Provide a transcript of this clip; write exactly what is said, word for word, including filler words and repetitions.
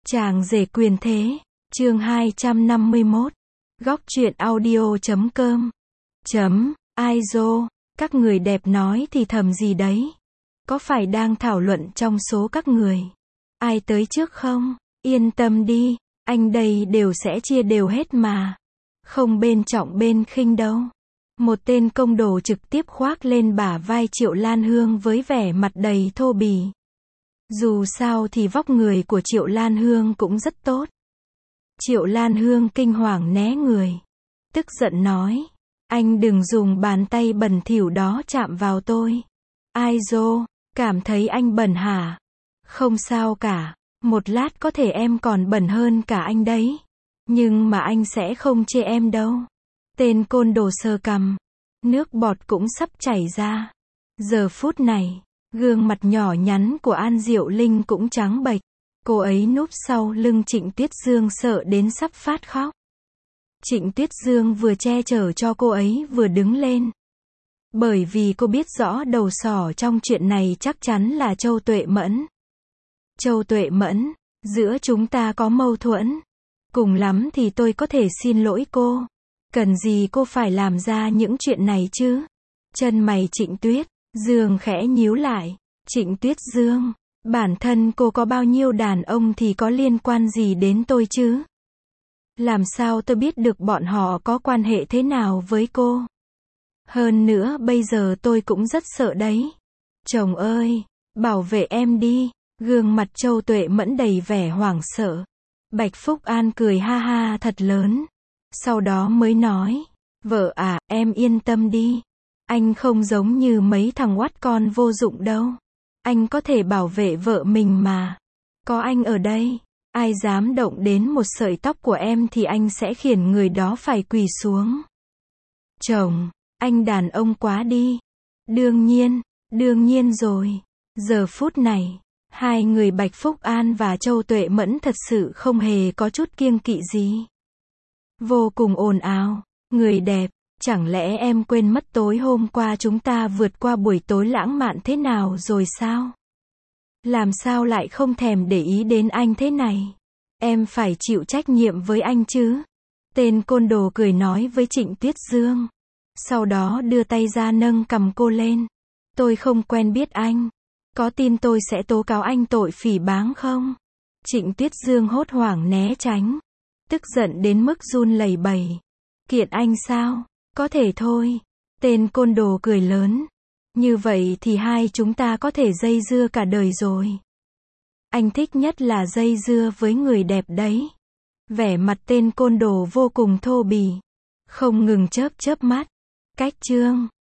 Chàng rể quyền thế, chương hai trăm năm mươi mốt. Góc truyện audio chấm com. Chấm, ai dô, các người đẹp nói thì thầm gì đấy? Có phải đang thảo luận trong số các người? Ai tới trước không? Yên tâm đi, anh đây đều sẽ chia đều hết mà. Không bên trọng bên khinh đâu. Một tên công đồ trực tiếp khoác lên bả vai Triệu Lan Hương với vẻ mặt đầy thô bỉ. Dù sao thì vóc người của Triệu Lan Hương cũng rất tốt. Triệu Lan Hương kinh hoàng né người. Tức giận nói, anh đừng dùng bàn tay bẩn thỉu đó chạm vào tôi. Ai dô, cảm thấy anh bẩn hả? Không sao cả, một lát có thể em còn bẩn hơn cả anh đấy. Nhưng mà anh sẽ không chê em đâu. Tên côn đồ sờ cằm. Nước bọt cũng sắp chảy ra. Giờ phút này, gương mặt nhỏ nhắn của An Diệu Linh cũng trắng bệch. Cô ấy núp sau lưng Trịnh Tuyết Dương sợ đến sắp phát khóc. Trịnh Tuyết Dương vừa che chở cho cô ấy vừa đứng lên. Bởi vì cô biết rõ đầu sỏ trong chuyện này chắc chắn là Châu Tuệ Mẫn. Châu Tuệ Mẫn, giữa chúng ta có mâu thuẫn. Cùng lắm thì tôi có thể xin lỗi cô. Cần gì cô phải làm ra những chuyện này chứ? Chân mày Trịnh Tuyết Dương khẽ nhíu lại. Trịnh Tuyết Dương, bản thân cô có bao nhiêu đàn ông thì có liên quan gì đến tôi chứ? Làm sao tôi biết được bọn họ có quan hệ thế nào với cô? Hơn nữa bây giờ tôi cũng rất sợ đấy. Chồng ơi, bảo vệ em đi. Gương mặt Châu Tuệ Mẫn đầy vẻ hoảng sợ. Bạch Phúc An cười ha ha thật lớn. Sau đó mới nói, vợ à, em yên tâm đi. Anh không giống như mấy thằng oắt con vô dụng đâu. Anh có thể bảo vệ vợ mình mà. Có anh ở đây, ai dám động đến một sợi tóc của em thì anh sẽ khiển người đó phải quỳ xuống. Chồng, anh đàn ông quá đi. Đương nhiên, đương nhiên rồi. Giờ phút này, hai người Bạch Phúc An và Châu Tuệ Mẫn thật sự không hề có chút kiêng kỵ gì. Vô cùng ồn ào. Người đẹp, chẳng lẽ em quên mất tối hôm qua chúng ta vượt qua buổi tối lãng mạn thế nào rồi sao? Làm sao lại không thèm để ý đến anh thế này? Em phải chịu trách nhiệm với anh chứ? Tên côn đồ cười nói với Trịnh Tuyết Dương. Sau đó đưa tay ra nâng cầm cô lên. Tôi không quen biết anh. Có tin tôi sẽ tố cáo anh tội phỉ báng không? Trịnh Tuyết Dương hốt hoảng né tránh. Tức giận đến mức run lẩy bẩy. Kiện anh sao? Có thể thôi. Tên côn đồ cười lớn. Như vậy thì hai chúng ta có thể dây dưa cả đời rồi. Anh thích nhất là dây dưa với người đẹp đấy. Vẻ mặt tên côn đồ vô cùng thô bỉ. Không ngừng chớp chớp mắt. Cách chương.